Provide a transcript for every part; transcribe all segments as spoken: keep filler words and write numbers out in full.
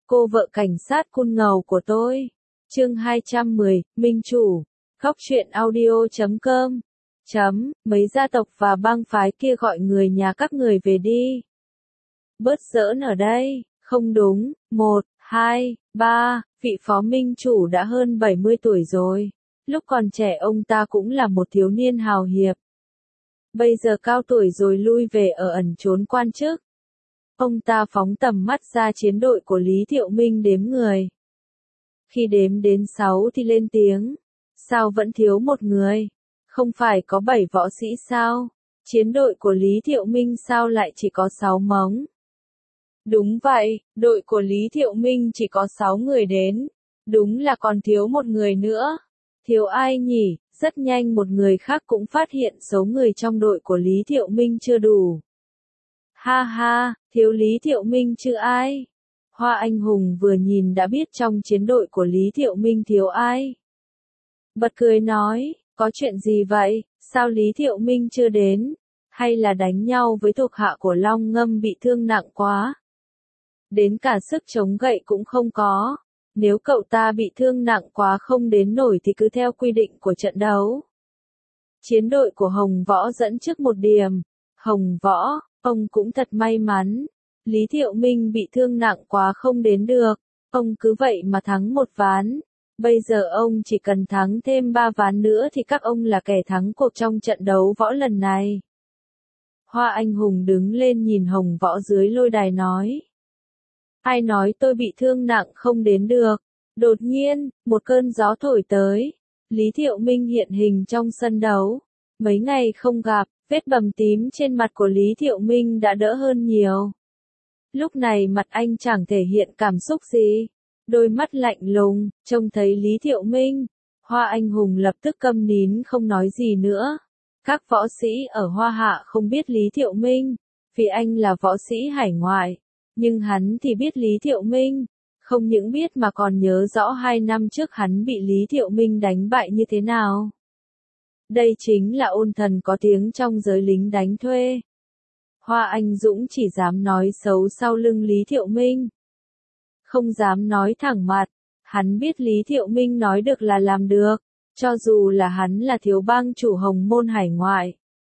cô vợ cảnh sát cun ngầu của tôi. Chương hai trăm mười, Minh Chủ. Góc truyện audio chấm com. Chấm, mấy gia tộc và bang phái kia gọi người nhà các người về đi. Bớt giỡn ở đây, không đúng, một, hai, ba, vị phó minh chủ đã hơn bảy mươi tuổi rồi. Lúc còn trẻ ông ta cũng là một thiếu niên hào hiệp. Bây giờ cao tuổi rồi lui về ở ẩn trốn quan chức. Ông ta phóng tầm mắt ra chiến đội của Lý Thiệu Minh đếm người. Khi đếm đến sáu thì lên tiếng. Sao vẫn thiếu một người? Không phải có bảy võ sĩ sao? Chiến đội của Lý Thiệu Minh sao lại chỉ có sáu mống? Đúng vậy, đội của Lý Thiệu Minh chỉ có sáu người đến. Đúng là còn thiếu một người nữa. Thiếu ai nhỉ? Rất nhanh một người khác cũng phát hiện số người trong đội của Lý Thiệu Minh chưa đủ. Ha ha, thiếu Lý Thiệu Minh chứ ai? Hoa Anh Hùng vừa nhìn đã biết trong chiến đội của Lý Thiệu Minh thiếu ai. Bật cười nói, có chuyện gì vậy, sao Lý Thiệu Minh chưa đến? Hay là đánh nhau với thuộc hạ của Long Ngâm bị thương nặng quá? Đến cả sức chống gậy cũng không có. Nếu cậu ta bị thương nặng quá không đến nổi thì cứ theo quy định của trận đấu. Chiến đội của Hồng Võ dẫn trước một điểm. Hồng Võ, ông cũng thật may mắn. Lý Thiệu Minh bị thương nặng quá không đến được. Ông cứ vậy mà thắng một ván. Bây giờ ông chỉ cần thắng thêm ba ván nữa thì các ông là kẻ thắng cuộc trong trận đấu võ lần này. Hoa Anh Hùng đứng lên nhìn Hồng Võ dưới lôi đài nói. Ai nói tôi bị thương nặng không đến được? Đột nhiên, một cơn gió thổi tới. Lý Thiệu Minh hiện hình trong sân đấu. Mấy ngày không gặp, vết bầm tím trên mặt của Lý Thiệu Minh đã đỡ hơn nhiều. Lúc này mặt anh chẳng thể hiện cảm xúc gì. Đôi mắt lạnh lùng, trông thấy Lý Thiệu Minh. Hoa Anh Hùng lập tức câm nín không nói gì nữa. Các võ sĩ ở Hoa Hạ không biết Lý Thiệu Minh, vì anh là võ sĩ hải ngoại. Nhưng hắn thì biết Lý Thiệu Minh. Không những biết mà còn nhớ rõ hai năm trước hắn bị Lý Thiệu Minh đánh bại như thế nào. Đây chính là ôn thần có tiếng trong giới lính đánh thuê. Hoa Anh Dũng chỉ dám nói xấu sau lưng Lý Thiệu Minh. Không dám nói thẳng mặt. Hắn biết Lý Thiệu Minh nói được là làm được. Cho dù là hắn là thiếu bang chủ Hồng Môn hải ngoại.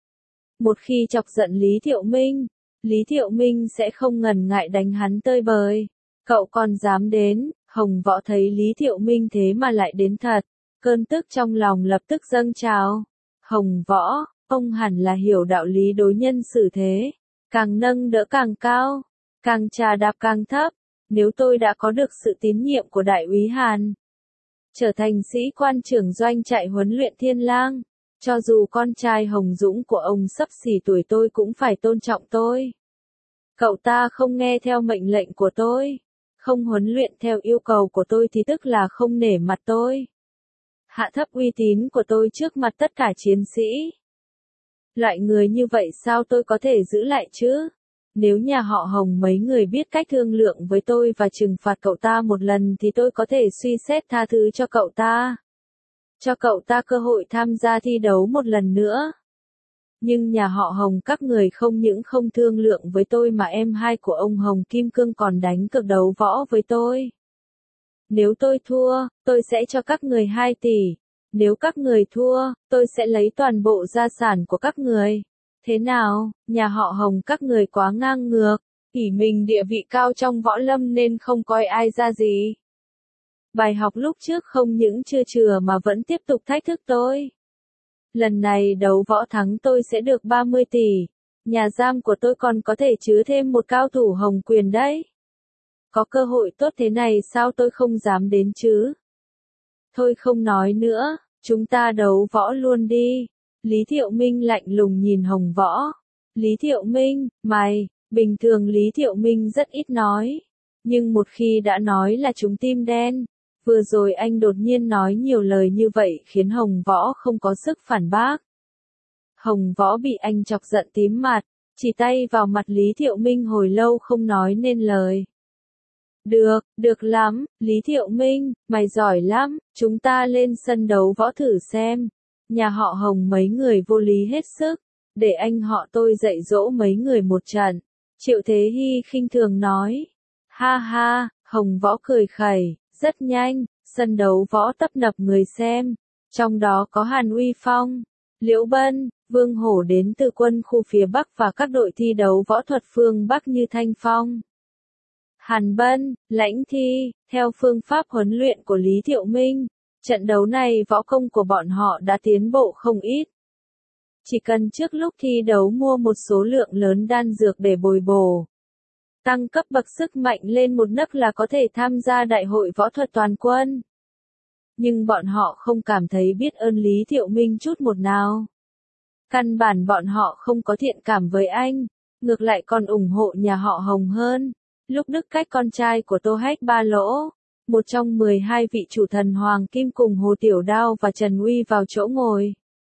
Một khi chọc giận Lý Thiệu Minh, Lý Thiệu Minh sẽ không ngần ngại đánh hắn tơi bời. Cậu còn dám đến? Hồng Võ thấy Lý Thiệu Minh thế mà lại đến thật. Cơn tức trong lòng lập tức dâng trào. Hồng Võ, ông hẳn là hiểu đạo lý đối nhân xử thế. Càng nâng đỡ càng cao, càng trà đạp càng thấp. Nếu tôi đã có được sự tín nhiệm của Đại úy Hàn, trở thành sĩ quan trưởng doanh trại huấn luyện Thiên Lang, cho dù con trai Hồng Dũng của ông sắp xỉ tuổi tôi cũng phải tôn trọng tôi. Cậu ta không nghe theo mệnh lệnh của tôi, không huấn luyện theo yêu cầu của tôi thì tức là không nể mặt tôi. Hạ thấp uy tín của tôi trước mặt tất cả chiến sĩ. Loại người như vậy sao tôi có thể giữ lại chứ? Nếu nhà họ Hồng mấy người biết cách thương lượng với tôi và trừng phạt cậu ta một lần thì tôi có thể suy xét tha thứ cho cậu ta. Cho cậu ta cơ hội tham gia thi đấu một lần nữa. Nhưng nhà họ Hồng các người không những không thương lượng với tôi mà em hai của ông Hồng Kim Cương còn đánh cược đấu võ với tôi. Nếu tôi thua, tôi sẽ cho các người hai tỷ. Nếu các người thua, tôi sẽ lấy toàn bộ gia sản của các người. Thế nào, nhà họ Hồng các người quá ngang ngược, ỷ mình địa vị cao trong võ lâm nên không coi ai ra gì. Bài học lúc trước không những chưa chừa mà vẫn tiếp tục thách thức tôi. Lần này đấu võ thắng tôi sẽ được ba mươi tỷ. Nhà giam của tôi còn có thể chứa thêm một cao thủ Hồng Quyền đấy. Có cơ hội tốt thế này sao tôi không dám đến chứ? Thôi không nói nữa, chúng ta đấu võ luôn đi. Lý Thiệu Minh lạnh lùng nhìn Hồng Võ. Lý Thiệu Minh, mày, bình thường Lý Thiệu Minh rất ít nói. Nhưng một khi đã nói là chúng tim đen. Vừa rồi anh đột nhiên nói nhiều lời như vậy khiến Hồng Võ không có sức phản bác. Hồng Võ bị anh chọc giận tím mặt, chỉ tay vào mặt Lý Thiệu Minh hồi lâu không nói nên lời. Được, được lắm, Lý Thiệu Minh, mày giỏi lắm, chúng ta lên sân đấu võ thử xem. Nhà họ Hồng mấy người vô lý hết sức, để anh họ tôi dạy dỗ mấy người một trận. Triệu Thế Hy khinh thường nói. Ha ha, Hồng Võ cười khẩy, rất nhanh, sân đấu võ tấp nập người xem, trong đó có Hàn Uy Phong, Liễu Bân, Vương Hổ đến từ quân khu phía Bắc và các đội thi đấu võ thuật phương Bắc như Thanh Phong, Hàn Bân, Lãnh Thi, theo phương pháp huấn luyện của Lý Thiệu Minh. Trận đấu này võ công của bọn họ đã tiến bộ không ít. Chỉ cần trước lúc thi đấu mua một số lượng lớn đan dược để bồi bổ, tăng cấp bậc sức mạnh lên một nấc là có thể tham gia đại hội võ thuật toàn quân. Nhưng bọn họ không cảm thấy biết ơn Lý Thiệu Minh chút một nào. Căn bản bọn họ không có thiện cảm với anh, ngược lại còn ủng hộ nhà họ Hồng hơn. Lúc Đức Cách con trai của Tô Hách Ba Lỗ, một trong mười hai vị chủ thần Hoàng Kim cùng Hồ Tiểu Đao và Trần Uy vào chỗ ngồi.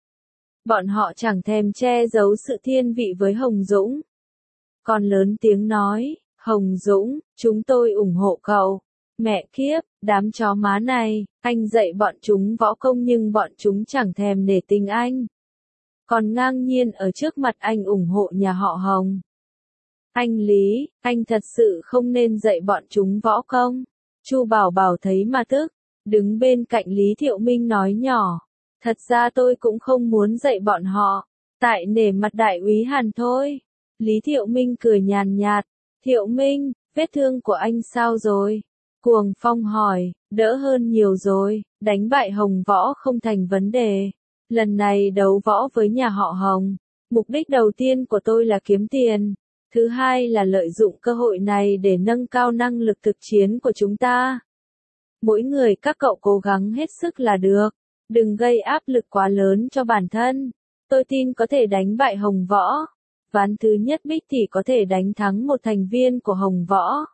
Bọn họ chẳng thèm che giấu sự thiên vị với Hồng Dũng. Còn lớn tiếng nói, Hồng Dũng, chúng tôi ủng hộ cậu. Mẹ kiếp, đám chó má này, anh dạy bọn chúng võ công nhưng bọn chúng chẳng thèm nể tình anh. Còn ngang nhiên ở trước mặt anh ủng hộ nhà họ Hồng. Anh Lý, anh thật sự không nên dạy bọn chúng võ công. Chu Bảo Bảo thấy mà tức, đứng bên cạnh Lý Thiệu Minh nói nhỏ. Thật ra tôi cũng không muốn dạy bọn họ, tại nể mặt đại úy Hàn thôi. Lý Thiệu Minh cười nhàn nhạt. Thiệu Minh, vết thương của anh sao rồi? Cuồng Phong hỏi, đỡ hơn nhiều rồi, đánh bại Hồng Võ không thành vấn đề. Lần này đấu võ với nhà họ Hồng, mục đích đầu tiên của tôi là kiếm tiền. Thứ hai là lợi dụng cơ hội này để nâng cao năng lực thực chiến của chúng ta. Mỗi người các cậu cố gắng hết sức là được. Đừng gây áp lực quá lớn cho bản thân. Tôi tin có thể đánh bại Hồng Võ. Ván thứ nhất Bích thì có thể đánh thắng một thành viên của Hồng Võ.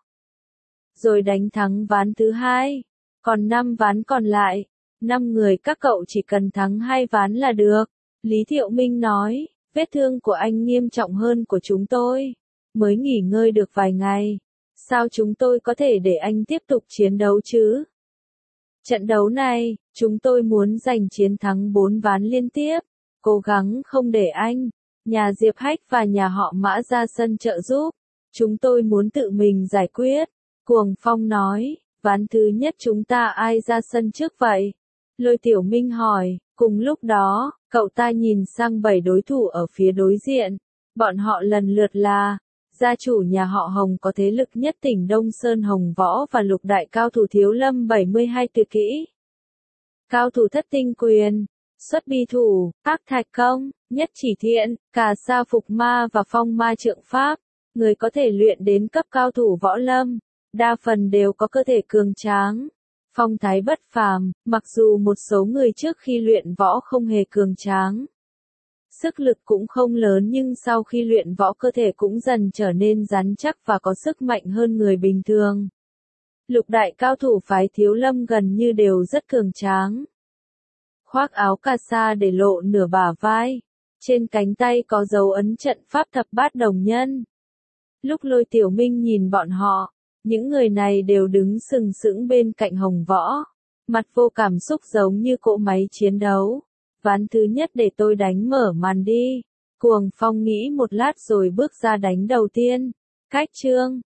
Rồi đánh thắng ván thứ hai. Còn năm ván còn lại, năm người các cậu chỉ cần thắng hai ván là được. Lý Thiệu Minh nói, vết thương của anh nghiêm trọng hơn của chúng tôi. Mới nghỉ ngơi được vài ngày. Sao chúng tôi có thể để anh tiếp tục chiến đấu chứ? Trận đấu này, chúng tôi muốn giành chiến thắng bốn ván liên tiếp. Cố gắng không để anh, nhà Diệp Hách và nhà họ Mã ra sân trợ giúp. Chúng tôi muốn tự mình giải quyết. Cuồng Phong nói, ván thứ nhất chúng ta ai ra sân trước vậy? Lôi Tiểu Minh hỏi, cùng lúc đó, cậu ta nhìn sang bảy đối thủ ở phía đối diện. Bọn họ lần lượt là, gia chủ nhà họ Hồng có thế lực nhất tỉnh Đông Sơn Hồng Võ và lục đại cao thủ Thiếu Lâm bảy mươi hai tuyệt kỹ. Cao thủ Thất Tinh Quyền, Xuất Bi Thủ, Ác Thạch Công, Nhất Chỉ Thiện, Cà Sa Phục Ma và Phong Ma Trượng Pháp. Người có thể luyện đến cấp cao thủ võ lâm, đa phần đều có cơ thể cường tráng, phong thái bất phàm, mặc dù một số người trước khi luyện võ không hề cường tráng. Sức lực cũng không lớn nhưng sau khi luyện võ cơ thể cũng dần trở nên rắn chắc và có sức mạnh hơn người bình thường. Lục đại cao thủ phái Thiếu Lâm gần như đều rất cường tráng. Khoác áo cà sa để lộ nửa bả vai, trên cánh tay có dấu ấn trận pháp thập bát đồng nhân. Lúc Lôi Tiểu Minh nhìn bọn họ, những người này đều đứng sừng sững bên cạnh Hồng Võ, mặt vô cảm xúc giống như cỗ máy chiến đấu. Ván thứ nhất để tôi đánh mở màn đi. Cuồng Phong nghĩ một lát rồi bước ra đánh đầu tiên. Cách chương